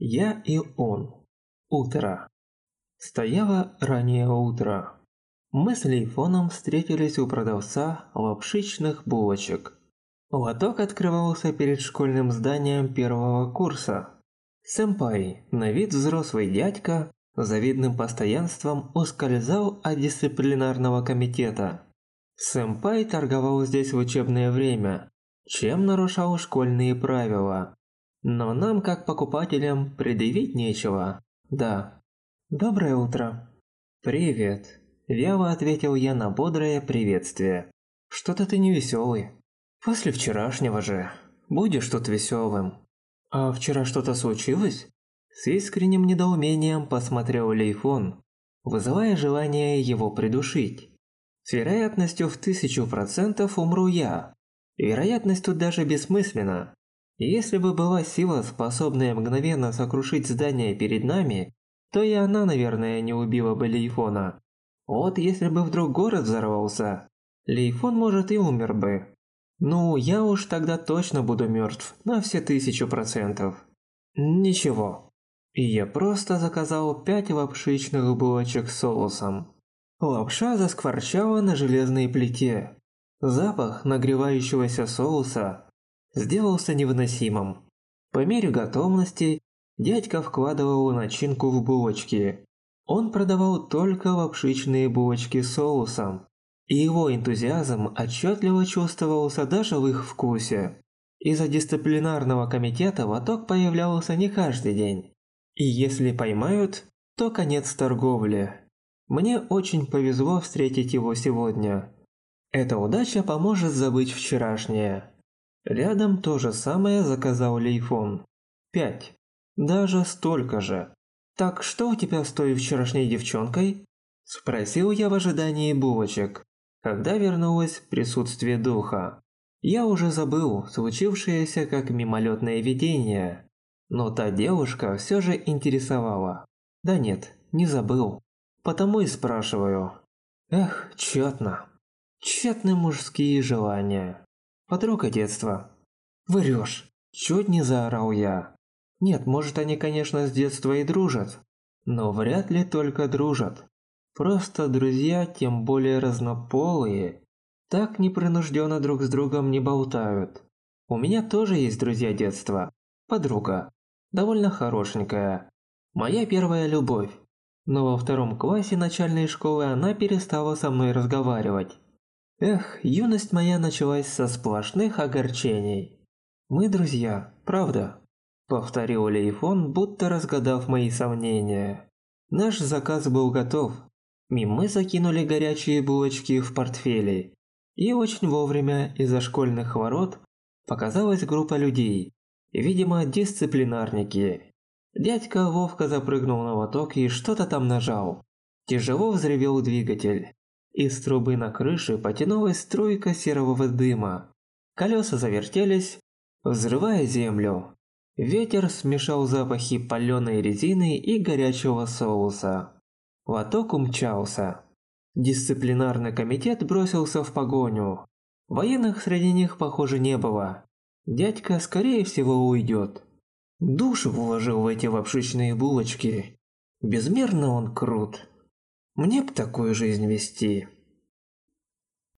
Я и он. Утро. Стояло раннее утро. Мы с Лейфоном встретились у продавца лапшичных булочек. Лоток открывался перед школьным зданием первого курса. Сэмпай, на вид взрослый дядька, с завидным постоянством ускользал от дисциплинарного комитета. Сэмпай торговал здесь в учебное время, чем нарушал школьные правила. Но нам, как покупателям, предъявить нечего. Да. Доброе утро. Привет. Вяло ответил я на бодрое приветствие. Что-то ты невеселый. После вчерашнего же. Будешь тут веселым. А вчера что-то случилось? С искренним недоумением посмотрел Лейфон, вызывая желание его придушить. С вероятностью в 1000% умру я. Вероятность тут даже бессмысленна. Если бы была сила, способная мгновенно сокрушить здание перед нами, то и она, наверное, не убила бы Лейфона. Вот если бы вдруг город взорвался, Лейфон, может, и умер бы. Ну, я уж тогда точно буду мертв на все 1000%. Ничего. И я просто заказал 5 лапшичных булочек с соусом. Лапша заскворчала на железной плите. Запах нагревающегося соуса сделался невыносимым. По мере готовности дядька вкладывал начинку в булочки. Он продавал только лапшичные булочки с соусом, и его энтузиазм отчетливо чувствовался даже в их вкусе. Из-за дисциплинарного комитета лоток появлялся не каждый день. И если поймают, то конец торговли. Мне очень повезло встретить его сегодня. Эта удача поможет забыть вчерашнее. Рядом то же самое заказал Лейфон. 5. Даже столько же. «Так что у тебя с той вчерашней девчонкой?» Спросил я в ожидании булочек, когда вернулось присутствие духа. Я уже забыл случившееся как мимолетное видение, но та девушка все же интересовала. Да нет, не забыл. Потому и спрашиваю. Эх, тщетно. Тщетны мужские желания. Подруга детства. Врешь. Чуть не заорал я. Нет, может они, конечно, с детства и дружат, но вряд ли только дружат. Просто друзья, тем более разнополые, так непринужденно друг с другом не болтают. У меня тоже есть друзья детства. Подруга. Довольно хорошенькая. Моя первая любовь. Но во 2 классе начальной школы она перестала со мной разговаривать. Эх, юность моя началась со сплошных огорчений. Мы друзья, правда? Повторил Лейфон, будто разгадав мои сомнения. Наш заказ был готов. И мы закинули горячие булочки в портфели. И очень вовремя из-за школьных ворот показалась группа людей. Видимо, дисциплинарники. Дядька ловко запрыгнул на лоток и что-то там нажал. Тяжело взревел двигатель. Из трубы на крыше потянулась струйка серого дыма. Колеса завертелись, взрывая землю. Ветер смешал запахи паленой резины и горячего соуса. Лоток умчался. Дисциплинарный комитет бросился в погоню. Военных среди них, похоже, не было. Дядька, скорее всего, уйдет. Душу вложил в эти лапшичные булочки. Безмерно он крут. Мне б такую жизнь вести.